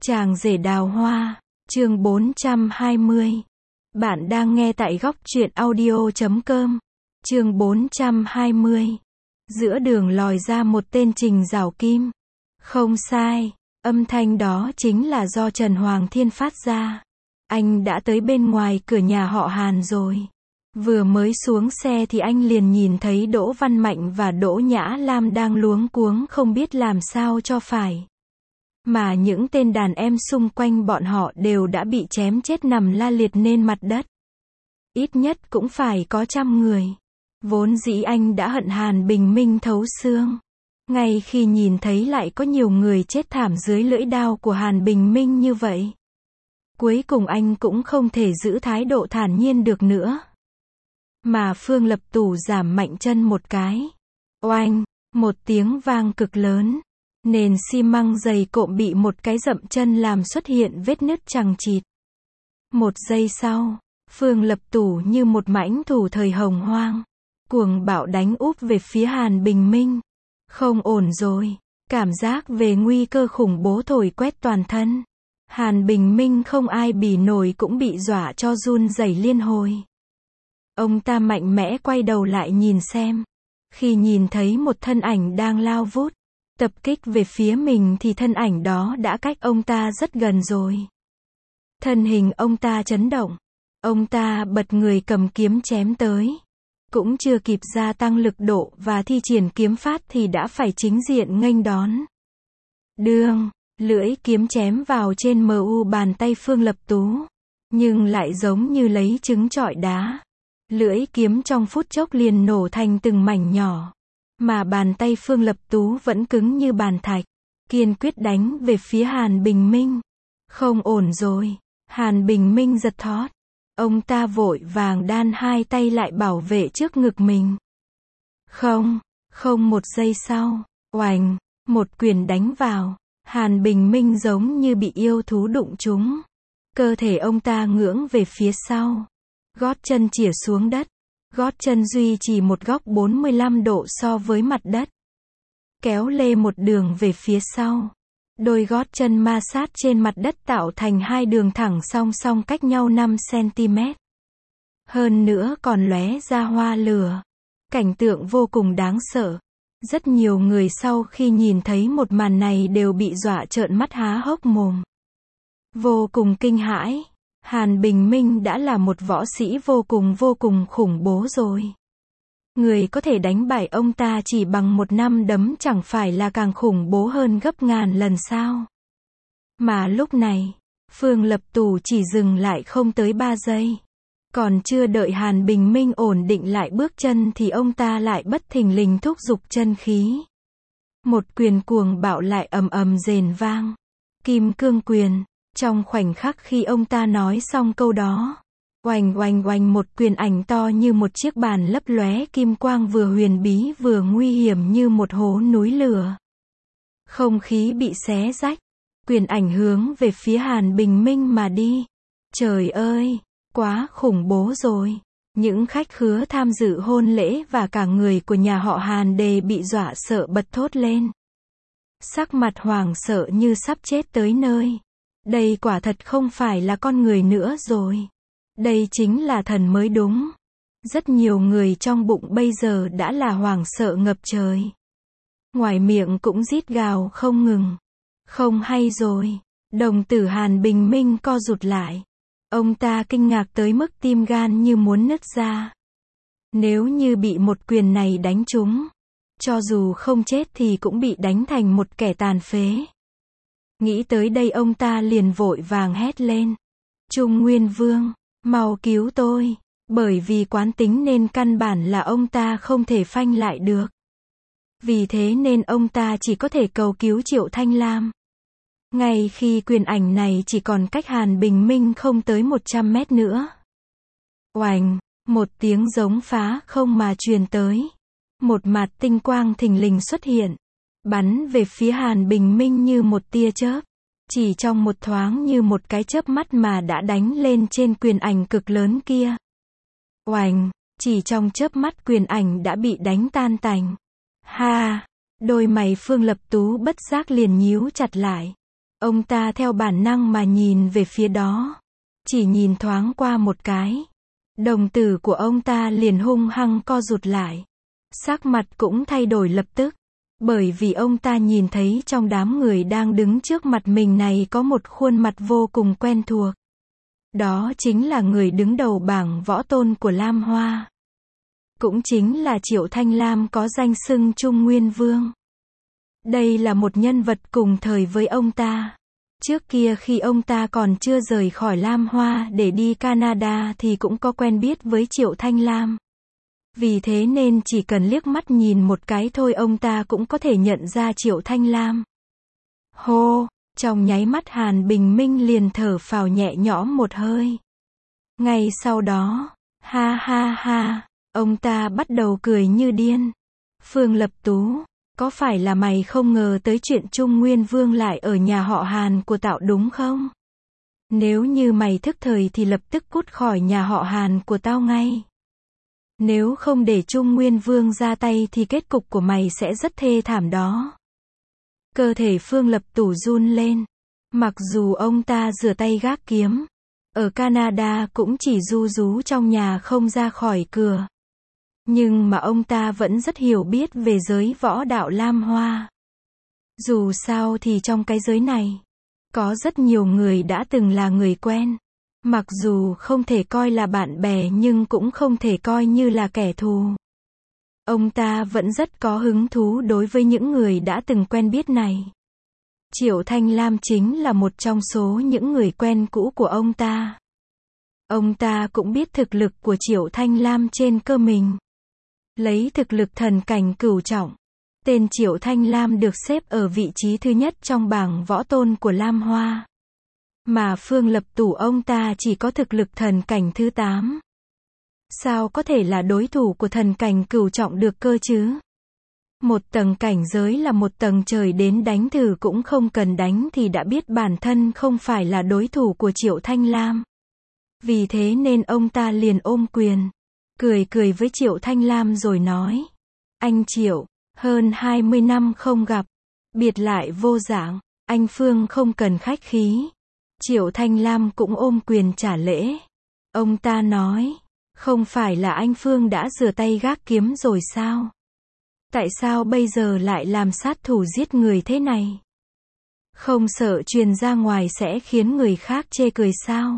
Chàng rể đào hoa, chương 420. Bạn đang nghe tại góc truyện audio.com. Chương 420. Giữa đường lòi ra một tên Trình Giảo Kim. Không sai, âm thanh đó chính là do Trần Hoàng Thiên phát ra. Anh đã tới bên ngoài cửa nhà họ Hàn rồi. Vừa mới xuống xe thì anh liền nhìn thấy Đỗ Văn Mạnh và Đỗ Nhã Lam đang luống cuống không biết làm sao cho phải. Mà những tên đàn em xung quanh bọn họ đều đã bị chém chết nằm la liệt trên mặt đất. Ít nhất cũng phải có 100 người. Vốn dĩ anh đã hận Hàn Bình Minh thấu xương. Ngay khi nhìn thấy lại có nhiều người chết thảm dưới lưỡi đao của Hàn Bình Minh như vậy. Cuối cùng anh cũng không thể giữ thái độ thản nhiên được nữa. Mà Phương Lập Tù giảm mạnh chân một cái. Oanh, một tiếng vang cực lớn. Nền xi măng dày cộm bị một cái dậm chân làm xuất hiện vết nứt chằng chịt. Một giây sau, Phương Lập Tù như một mãnh thủ thời hồng hoang, cuồng bạo đánh úp về phía Hàn Bình Minh. Không ổn rồi, cảm giác về nguy cơ khủng bố thổi quét toàn thân. Hàn Bình Minh không ai bì nổi cũng bị dọa cho run rẩy liên hồi. Ông ta mạnh mẽ quay đầu lại nhìn xem. Khi nhìn thấy một thân ảnh đang lao vút tập kích về phía mình thì thân ảnh đó đã cách ông ta rất gần rồi. Thân hình ông ta chấn động. Ông ta bật người cầm kiếm chém tới. Cũng chưa kịp gia tăng lực độ và thi triển kiếm pháp thì đã phải chính diện nghênh đón. Đương, lưỡi kiếm chém vào trên mu bàn tay Phương Lập Tú. Nhưng lại giống như lấy trứng trọi đá. Lưỡi kiếm trong phút chốc liền nổ thành từng mảnh nhỏ. Mà bàn tay Phương Lập Tú vẫn cứng như bàn thạch, kiên quyết đánh về phía Hàn Bình Minh. Không ổn rồi, Hàn Bình Minh giật thót. Ông ta vội vàng đan hai tay lại bảo vệ trước ngực mình. Không, một giây sau, oành, một quyền đánh vào. Hàn Bình Minh giống như bị yêu thú đụng trúng. Cơ thể ông ta ngưỡng về phía sau. Gót chân chĩa xuống đất. Gót chân duy trì một góc 45 độ so với mặt đất. Kéo lê một đường về phía sau. Đôi gót chân ma sát trên mặt đất tạo thành hai đường thẳng song song cách nhau 5 cm. Hơn nữa còn lóe ra hoa lửa. Cảnh tượng vô cùng đáng sợ. Rất nhiều người sau khi nhìn thấy một màn này đều bị dọa trợn mắt há hốc mồm. Vô cùng kinh hãi. Hàn Bình Minh đã là một võ sĩ vô cùng khủng bố rồi. Người có thể đánh bại ông ta chỉ bằng một năm đấm chẳng phải là càng khủng bố hơn gấp ngàn lần sao. Mà lúc này, Phương Lập Tù chỉ dừng lại không tới 3 giây. Còn chưa đợi Hàn Bình Minh ổn định lại bước chân thì ông ta lại bất thình lình thúc giục chân khí. Một quyền cuồng bạo lại ầm ầm rền vang. Kim cương quyền. Trong khoảnh khắc khi ông ta nói xong câu đó, oành oành oành một quyền ảnh to như một chiếc bàn lấp lóe kim quang vừa huyền bí vừa nguy hiểm như một hố núi lửa. Không khí bị xé rách, quyền ảnh hướng về phía Hàn Bình Minh mà đi. Trời ơi, quá khủng bố rồi. Những khách khứa tham dự hôn lễ và cả người của nhà họ Hàn đều bị dọa sợ bật thốt lên. Sắc mặt hoảng sợ như sắp chết tới nơi. Đây quả thật không phải là con người nữa rồi. Đây chính là thần mới đúng. Rất nhiều người trong bụng bây giờ đã là hoảng sợ ngập trời. Ngoài miệng cũng rít gào không ngừng. Không hay rồi. Đồng tử Hàn Bình Minh co rụt lại. Ông ta kinh ngạc tới mức tim gan như muốn nứt ra. Nếu như bị một quyền này đánh trúng, cho dù không chết thì cũng bị đánh thành một kẻ tàn phế. Nghĩ tới đây ông ta liền vội vàng hét lên. Trung Nguyên Vương, mau cứu tôi. Bởi vì quán tính nên căn bản là ông ta không thể phanh lại được. Vì thế nên ông ta chỉ có thể cầu cứu Triệu Thanh Lam. Ngay khi quyền ảnh này chỉ còn cách Hàn Bình Minh không tới 100 mét nữa. Oành, một tiếng giống phá không mà truyền tới. Một mạt tinh quang thình lình xuất hiện. Bắn về phía Hàn Bình Minh như một tia chớp. Chỉ trong một thoáng như một cái chớp mắt mà đã đánh lên trên quyền ảnh cực lớn kia. Oành, chỉ trong chớp mắt quyền ảnh đã bị đánh tan tành. Ha, đôi mày Phương Lập Tú bất giác liền nhíu chặt lại. Ông ta theo bản năng mà nhìn về phía đó. Chỉ nhìn thoáng qua một cái. Đồng tử của ông ta liền hung hăng co rụt lại. Sắc mặt cũng thay đổi lập tức. Bởi vì ông ta nhìn thấy trong đám người đang đứng trước mặt mình này có một khuôn mặt vô cùng quen thuộc. Đó chính là người đứng đầu bảng võ tôn của Lam Hoa. Cũng chính là Triệu Thanh Lam có danh xưng Trung Nguyên Vương. Đây là một nhân vật cùng thời với ông ta. Trước kia khi ông ta còn chưa rời khỏi Lam Hoa để đi Canada thì cũng có quen biết với Triệu Thanh Lam. Vì thế nên chỉ cần liếc mắt nhìn một cái thôi ông ta cũng có thể nhận ra Triệu Thanh Lam. Hô, trong nháy mắt Hàn Bình Minh liền thở phào nhẹ nhõm một hơi. Ngay sau đó, ha ha ha, ông ta bắt đầu cười như điên. Phương Lập Tú, có phải là mày không ngờ tới chuyện Trung Nguyên Vương lại ở nhà họ Hàn của tao đúng không? Nếu như mày thức thời thì lập tức cút khỏi nhà họ Hàn của tao ngay. Nếu không để Trung Nguyên Vương ra tay thì kết cục của mày sẽ rất thê thảm đó. Cơ thể Phương Lập Tú run lên. Mặc dù ông ta rửa tay gác kiếm, ở Canada cũng chỉ ru rú trong nhà không ra khỏi cửa. Nhưng mà ông ta vẫn rất hiểu biết về giới võ đạo Lam Hoa. Dù sao thì trong cái giới này, có rất nhiều người đã từng là người quen. Mặc dù không thể coi là bạn bè nhưng cũng không thể coi như là kẻ thù. Ông ta vẫn rất có hứng thú đối với những người đã từng quen biết này. Triệu Thanh Lam chính là một trong số những người quen cũ của ông ta. Ông ta cũng biết thực lực của Triệu Thanh Lam trên cơ mình. Lấy thực lực thần cảnh cửu trọng, tên Triệu Thanh Lam được xếp ở vị trí thứ nhất trong bảng võ tôn của Lam Hoa. Mà Phương Lập Tú ông ta chỉ có thực lực thần cảnh thứ 8. Sao có thể là đối thủ của thần cảnh cửu trọng được cơ chứ? Một tầng cảnh giới là một tầng trời, đến đánh thử cũng không cần đánh thì đã biết bản thân không phải là đối thủ của Triệu Thanh Lam. Vì thế nên ông ta liền ôm quyền, cười cười với Triệu Thanh Lam rồi nói: Anh Triệu, hơn 20 năm không gặp, biệt lại vô dạng, anh Phương không cần khách khí. Triệu Thanh Lam cũng ôm quyền trả lễ. Ông ta nói: Không phải là anh Phương đã rửa tay gác kiếm rồi sao? Tại sao bây giờ lại làm sát thủ giết người thế này? Không sợ truyền ra ngoài sẽ khiến người khác chê cười sao?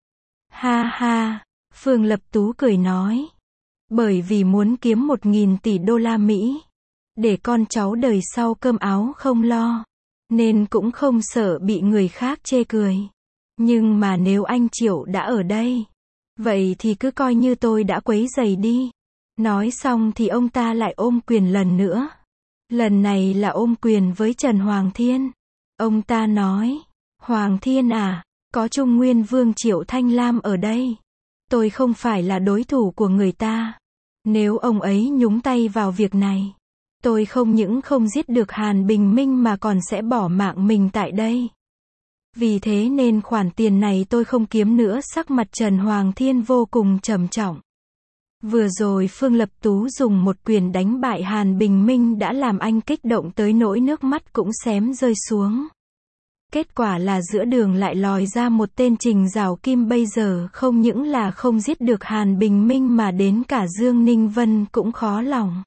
Ha ha, Phương Lập Tú cười nói. Bởi vì muốn kiếm 1.000 tỷ đô la Mỹ, để con cháu đời sau cơm áo không lo, nên cũng không sợ bị người khác chê cười. Nhưng mà nếu anh Triệu đã ở đây, vậy thì cứ coi như tôi đã quấy rầy đi. Nói xong thì ông ta lại ôm quyền lần nữa. Lần này là ôm quyền với Trần Hoàng Thiên. Ông ta nói: Hoàng Thiên à, có Trung Nguyên Vương Triệu Thanh Lam ở đây, tôi không phải là đối thủ của người ta. Nếu ông ấy nhúng tay vào việc này, tôi không những không giết được Hàn Bình Minh mà còn sẽ bỏ mạng mình tại đây. Vì thế nên khoản tiền này tôi không kiếm nữa. Sắc mặt Trần Hoàng Thiên vô cùng trầm trọng. Vừa rồi Phương Lập Tú dùng một quyền đánh bại Hàn Bình Minh đã làm anh kích động tới nỗi nước mắt cũng xém rơi xuống. Kết quả là giữa đường lại lòi ra một tên Trình Giảo Kim, bây giờ không những là không giết được Hàn Bình Minh mà đến cả Dương Ninh Vân cũng khó lòng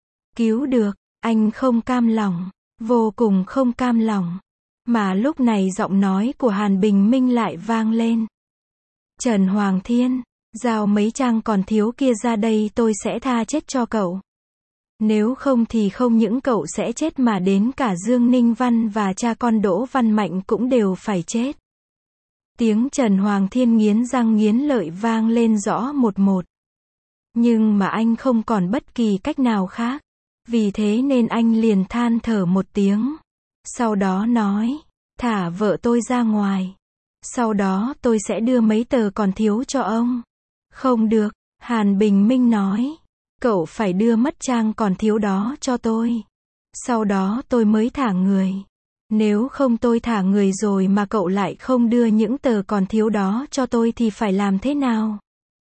cứu được. Anh không cam lòng, vô cùng không cam lòng. Mà lúc này giọng nói của Hàn Bình Minh lại vang lên. Trần Hoàng Thiên, giao mấy trang còn thiếu kia ra đây, tôi sẽ tha chết cho cậu. Nếu không thì không những cậu sẽ chết mà đến cả Dương Ninh Văn và cha con Đỗ Văn Mạnh cũng đều phải chết. Tiếng Trần Hoàng Thiên nghiến răng nghiến lợi vang lên rõ một một. Nhưng mà anh không còn bất kỳ cách nào khác. Vì thế nên anh liền than thở một tiếng. Sau đó nói: Thả vợ tôi ra ngoài. Sau đó tôi sẽ đưa mấy tờ còn thiếu cho ông. Không được, Hàn Bình Minh nói. Cậu phải đưa mất trang còn thiếu đó cho tôi. Sau đó tôi mới thả người. Nếu không tôi thả người rồi mà cậu lại không đưa những tờ còn thiếu đó cho tôi thì phải làm thế nào?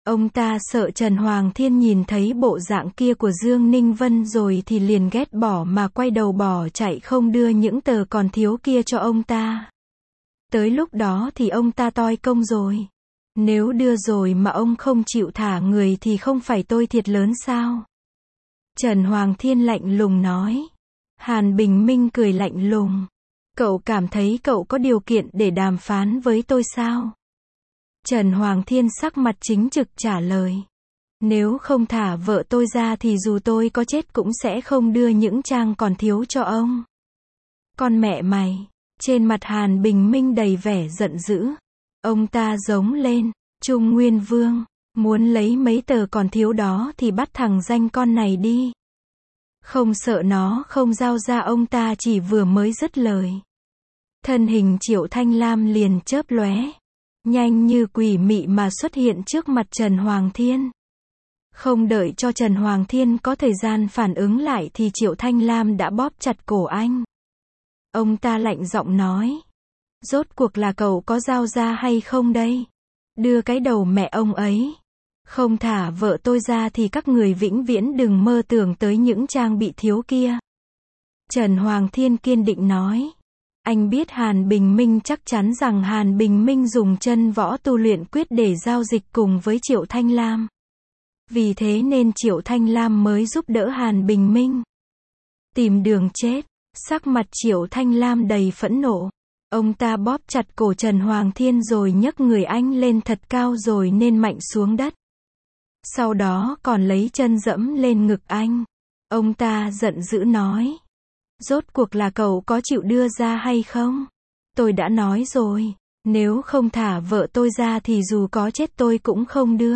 Ông ta sợ Trần Hoàng Thiên nhìn thấy bộ dạng kia của Dương Ninh Vân rồi thì liền ghét bỏ mà quay đầu bỏ chạy, không đưa những tờ còn thiếu kia cho ông ta. Tới lúc đó thì ông ta toi công rồi. Nếu đưa rồi mà ông không chịu thả người thì không phải tôi thiệt lớn sao? Trần Hoàng Thiên lạnh lùng nói. Hàn Bình Minh cười lạnh lùng. Cậu cảm thấy cậu có điều kiện để đàm phán với tôi sao? Trần Hoàng Thiên sắc mặt chính trực trả lời. Nếu không thả vợ tôi ra thì dù tôi có chết cũng sẽ không đưa những trang còn thiếu cho ông. Con mẹ mày! Trên mặt Hàn Bình Minh đầy vẻ giận dữ. Ông ta giống lên. Trung Nguyên Vương, muốn lấy mấy tờ còn thiếu đó thì bắt thằng danh con này đi. Không sợ nó không giao ra. Ông ta chỉ vừa mới dứt lời. Thân hình Triệu Thanh Lam liền chớp lóe. Nhanh như quỷ mị mà xuất hiện trước mặt Trần Hoàng Thiên. Không đợi cho Trần Hoàng Thiên có thời gian phản ứng lại thì Triệu Thanh Lam đã bóp chặt cổ anh. Ông ta lạnh giọng nói. Rốt cuộc là cậu có giao ra hay không đây? Đưa cái đầu mẹ ông ấy. Không thả vợ tôi ra thì các người vĩnh viễn đừng mơ tưởng tới những trang bị thiếu kia. Trần Hoàng Thiên kiên định nói. Anh biết Hàn Bình Minh chắc chắn rằng Hàn Bình Minh dùng chân võ tu luyện quyết để giao dịch cùng với Triệu Thanh Lam. Vì thế nên Triệu Thanh Lam mới giúp đỡ Hàn Bình Minh tìm đường chết. Sắc mặt Triệu Thanh Lam đầy phẫn nộ. Ông ta bóp chặt cổ Trần Hoàng Thiên rồi nhấc người anh lên thật cao rồi nên mạnh xuống đất. Sau đó còn lấy chân dẫm lên ngực anh. Ông ta giận dữ nói. Rốt cuộc là cậu có chịu đưa ra hay không? Tôi đã nói rồi. Nếu không thả vợ tôi ra thì dù có chết tôi cũng không đưa.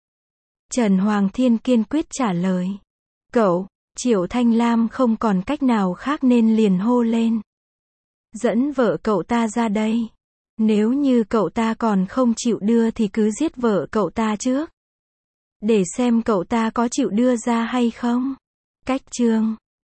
Trần Hoàng Thiên kiên quyết trả lời. Cậu! Triệu Thanh Lam không còn cách nào khác nên liền hô lên. Dẫn vợ cậu ta ra đây. Nếu như cậu ta còn không chịu đưa thì cứ giết vợ cậu ta trước. Để xem cậu ta có chịu đưa ra hay không. Cách chương